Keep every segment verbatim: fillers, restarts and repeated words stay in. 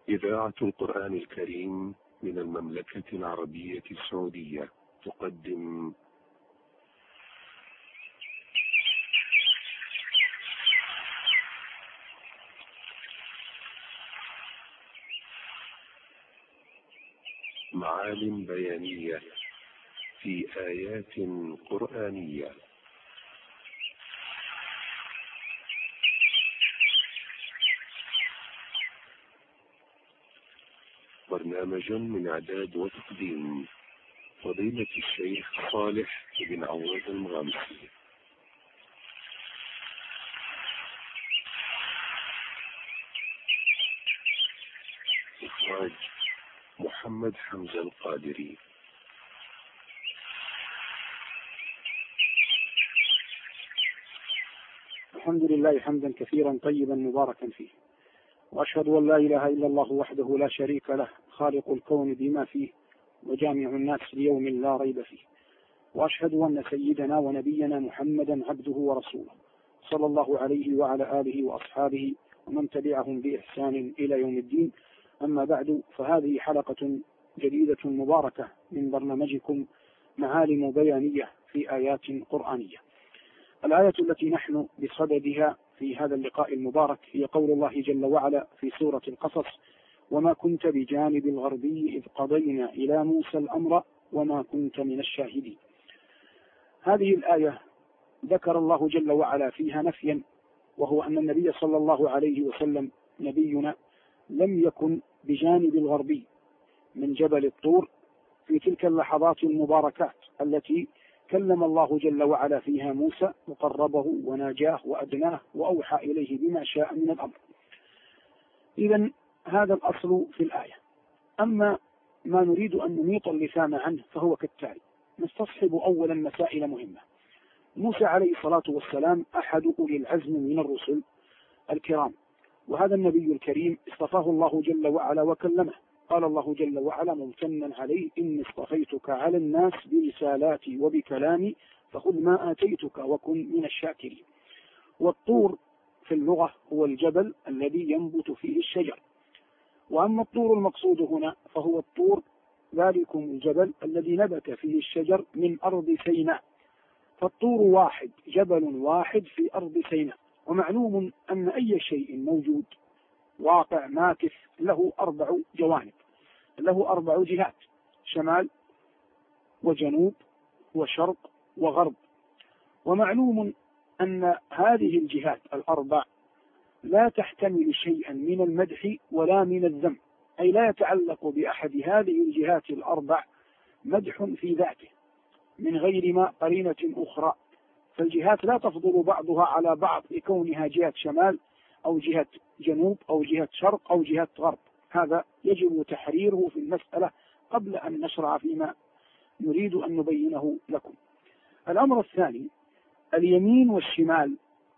إذاعة القرآن الكريم من المملكة العربية السعودية تقدم معالم بيانية في آيات قرآنية. برنامج من إعداد وتقديم فضيلة الشيخ صالح بن عواد المغامسي. إخراج محمد حمزة القادري. الحمد لله حمدا كثيرا طيبا مباركا فيه، وأشهد أن لا إله إلا الله وحده لا شريك له، خالق الكون بما فيه وجامع الناس ليوم لا ريب فيه. وأشهد أن سيدنا ونبينا محمدا عبده ورسوله، صلى الله عليه وعلى آله وأصحابه ومن تبعهم بإحسان إلى يوم الدين. أما بعد، فهذه حلقة جديدة مباركة من برنامجكم معالم بيانية في آيات قرآنية. الآية التي نحن بصددها في هذا اللقاء المبارك هي قول الله جل وعلا في سورة القصص: وما كنت بجانب الغربي إذ قضينا إلى موسى الأمر وما كنت من الشاهدين. هذه الآية ذكر الله جل وعلا فيها نفيا، وهو أن النبي صلى الله عليه وسلم نبينا لم يكن بجانب الغربي من جبل الطور في تلك اللحظات المباركات التي كلم الله جل وعلا فيها موسى وقربه وناجاه وأدناه وأوحى إليه بما شاء من الأمر. إذن هذا الأصل في الآية. أما ما نريد أن نميط اللسان عنه فهو كالتالي: نستصحب أولا مسائل مهمة. موسى عليه الصلاة والسلام أحد أولي العزم من الرسل الكرام، وهذا النبي الكريم اصطفاه الله جل وعلا وكلمه. قال الله جل وعلا ممتنا عليه: إني اصطفيتك على الناس برسالاتي وبكلامي فخذ ما آتيتك وكن من الشاكرين. والطور في اللغة هو الجبل الذي ينبت فيه الشجر، وأما الطور المقصود هنا فهو الطور ذلكم الجبل الذي نبت فيه الشجر من أرض سيناء. فالطور واحد، جبل واحد في أرض سيناء. ومعلوم أن أي شيء موجود واقع ماكث له أربع جوانب، له أربع جهات: شمال وجنوب وشرق وغرب. ومعلوم أن هذه الجهات الأربع لا تحتمل شيئا من المدح ولا من الذم، أي لا يتعلق بأحد هذه الجهات الأربع مدح في ذاته من غير ما قرينة أخرى. فالجهات لا تفضل بعضها على بعض لكونها جهة شمال أو جهة جنوب أو جهة شرق أو جهة غرب. هذا يجب تحريره في المسألة قبل أن نشرع فيما نريد أن نبينه لكم. الأمر الثاني: اليمين والشمال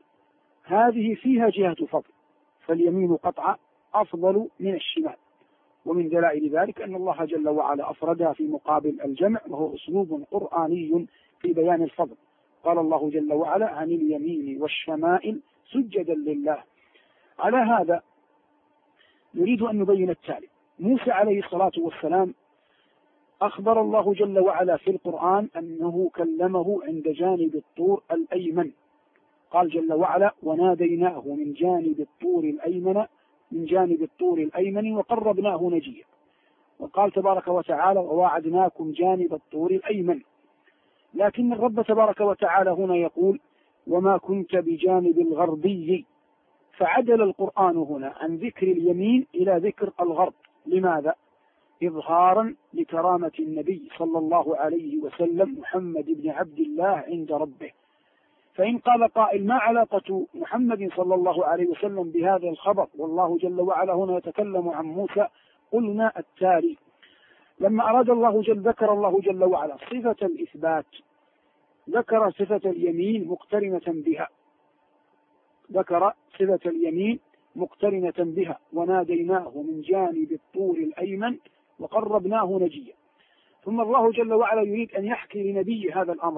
هذه فيها جهة فضل، فاليمين قطعا أفضل من الشمال. ومن دلائل ذلك أن الله جل وعلا أفردها في مقابل الجمع، وهو أسلوب قرآني في بيان الفضل. قال الله جل وعلا: عن اليمين والشمائل سجدا لله. على هذا نريد أن نبين التالي: موسى عليه الصلاة والسلام أخبر الله جل وعلا في القرآن أنه كلمه عند جانب الطور الأيمن. قال جل وعلا: وناديناه من جانب الطور الأيمن من جانب الطور الأيمن وقربناه نجيا. وقال تبارك وتعالى: وواعدناكم جانب الطور الأيمن. لكن الرب تبارك وتعالى هنا يقول: وما كنت بجانب الغربي، فعدل القرآن هنا عن ذكر اليمين إلى ذكر الغرب. لماذا؟ إظهارا لكرامة النبي صلى الله عليه وسلم محمد بن عبد الله عند ربه. فإن قال قائل: ما علاقة محمد صلى الله عليه وسلم بهذا الخبر والله جل وعلا هنا يتكلم عن موسى؟ قلنا التالي: لما أراد الله جل ذكر الله جل وعلا صفة الإثبات ذكر صفة اليمين مقترنة بها، ذكر صفة اليمين مقترنة بها: وناديناه من جانب الطور الأيمن وقربناه نجيا. ثم الله جل وعلا يريد أن يحكي لنبي هذا الأمر،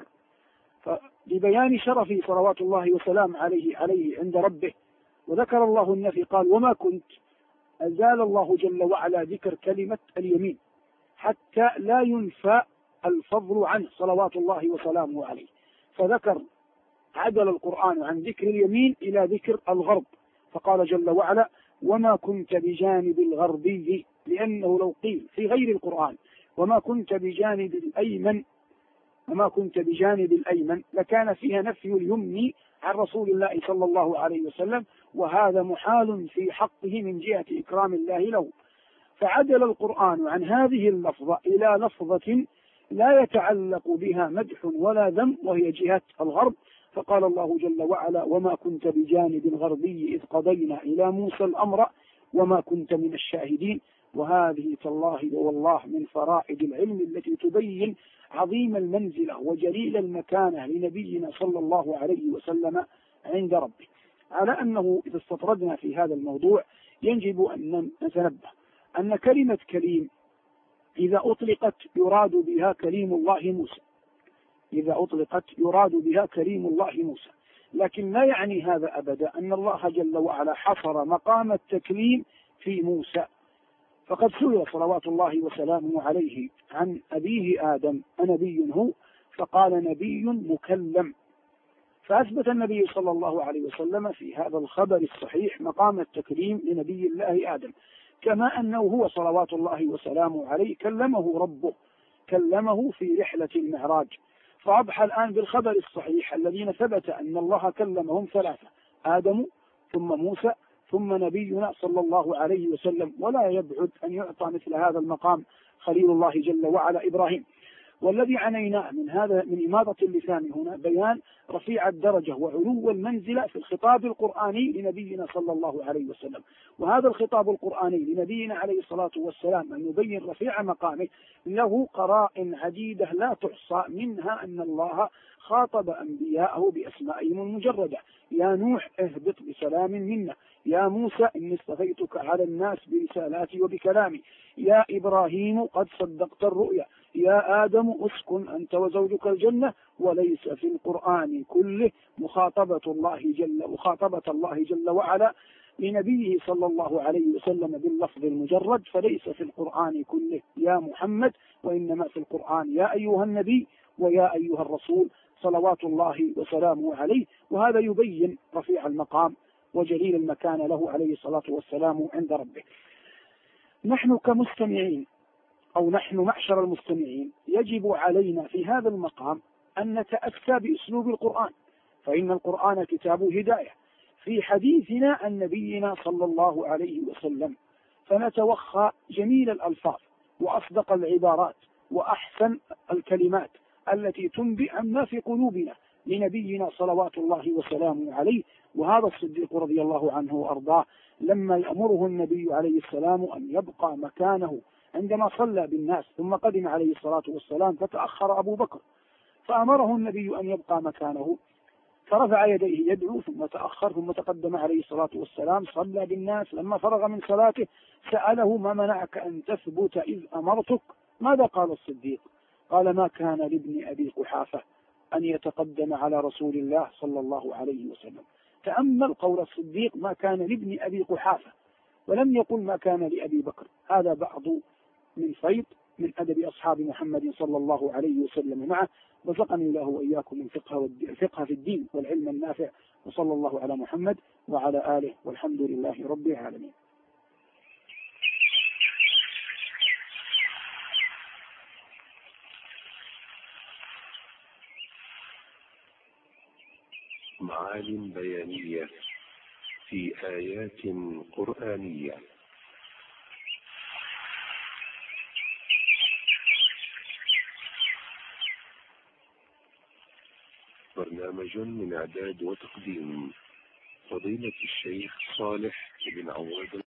فلبيان شرفه صلوات الله وسلام عليه عليه عند ربه، وذكر الله النفي قال: وما كنت، أزال الله جل وعلا ذكر كلمة اليمين حتى لا ينفى الفضل عنه صلوات الله وسلامه عليه، فذكر عدل القرآن عن ذكر اليمين إلى ذكر الغرب، فقال جل وعلا وما كنت بجانب الغربي، لأنه لو قيل في غير القرآن وما كنت بجانب الأيمن وما كنت بجانب الأيمن لكان فيها نفي اليمن عن رسول الله صلى الله عليه وسلم، وهذا محال في حقه من جهة إكرام الله له، فعدل القرآن عن هذه اللفظة إلى لفظة لا يتعلق بها مدح ولا ذم وهي جهة الغرب، فقال الله جل وعلا وما كنت بجانب الغربي إذ قضينا إلى موسى الأمر وما كنت من الشاهدين. وهذه تالله والله من فرائض العلم التي تبين عظيم المنزلة وجليل المكانة لنبينا صلى الله عليه وسلم عند ربه. على أنه إذا استطردنا في هذا الموضوع يجب أن نتنبه أن كلمة كليم إذا أطلقت يراد بها كليم الله موسى، إذا أطلقت يراد بها كليم الله موسى، لكن لا يعني هذا أبدا أن الله جل وعلا حصر مقام التكليم في موسى، فقد سئل صلوات الله وسلامه عليه عن أبيه آدم أنبي هو؟ فقال نبي مكلم، فأثبت النبي صلى الله عليه وسلم في هذا الخبر الصحيح مقام التكليم لنبي الله آدم، كما أنه هو صلوات الله وسلامه عليه كلمه ربه، كلمه في رحلة المعراج. فأضحى الآن بالخبر الصحيح الذين ثبت أن الله كلمهم ثلاثة: آدم ثم موسى ثم نبينا صلى الله عليه وسلم، ولا يبعد أن يعطى مثل هذا المقام خليل الله جل وعلا إبراهيم. والذي عنيناه من هذا من إماضة اللسان هنا بيان رفيع الدرجة وعلو المنزلة في الخطاب القرآني لنبينا صلى الله عليه وسلم، وهذا الخطاب القرآني لنبينا عليه الصلاة والسلام أن يبين رفيع مقامه له قرائن عديدة لا تحصى، منها أن الله خاطب أنبياءه بأسمائهم المجردة: يا نوح اهبط بسلام منا، يا موسى إني اصطفيتك على الناس برسالاتي وبكلامي، يا إبراهيم قد صدقت الرؤيا، يا آدم اسكن أنت وزوجك الجنة. وليس في القرآن كله مخاطبة الله جل مخاطبة الله جل وعلا لنبيه صلى الله عليه وسلم باللفظ المجرد، فليس في القرآن كله يا محمد، وإنما في القرآن يا أيها النبي ويا أيها الرسول صلوات الله وسلامه عليه. وهذا يبين رفيع المقام وجليل المكان له عليه الصلاة والسلام عند ربه. نحن كمستمعين أو نحن معشر المستمعين يجب علينا في هذا المقام أن نتأسى بأسلوب القرآن، فإن القرآن كتاب هداية. في حديثنا عن نبينا صلى الله عليه وسلم فنتوخى جميل الألفاظ وأصدق العبارات وأحسن الكلمات التي تنبئ عما في قلوبنا لنبينا صلوات الله وسلامه عليه. وهذا الصديق رضي الله عنه وأرضاه لما يأمره النبي عليه السلام أن يبقى مكانه عندما صلى بالناس ثم قدم عليه الصلاة والسلام فتأخر أبو بكر، فأمره النبي أن يبقى مكانه، فرفع يديه يدعو ثم تأخر ثم تقدم عليه الصلاة والسلام صلى بالناس. لما فرغ من صلاته سأله: ما منعك أن تثبت إذ أمرتك؟ ماذا قال الصديق؟ قال: ما كان لابن أبي قحافة أن يتقدم على رسول الله صلى الله عليه وسلم. تأمل قول الصديق: ما كان لابن أبي قحافة، ولم يقل ما كان لأبي بكر. هذا بعض من فيض من أدب أصحاب محمد صلى الله عليه وسلم معه، رزقني الله وإياكم من الفقه في الدين والعلم النافع، وصلى الله على محمد وعلى آله، والحمد لله رب العالمين. معالم بيانية في آيات قرآنية. برنامج من إعداد وتقديم فضيلة الشيخ صالح بن عواد.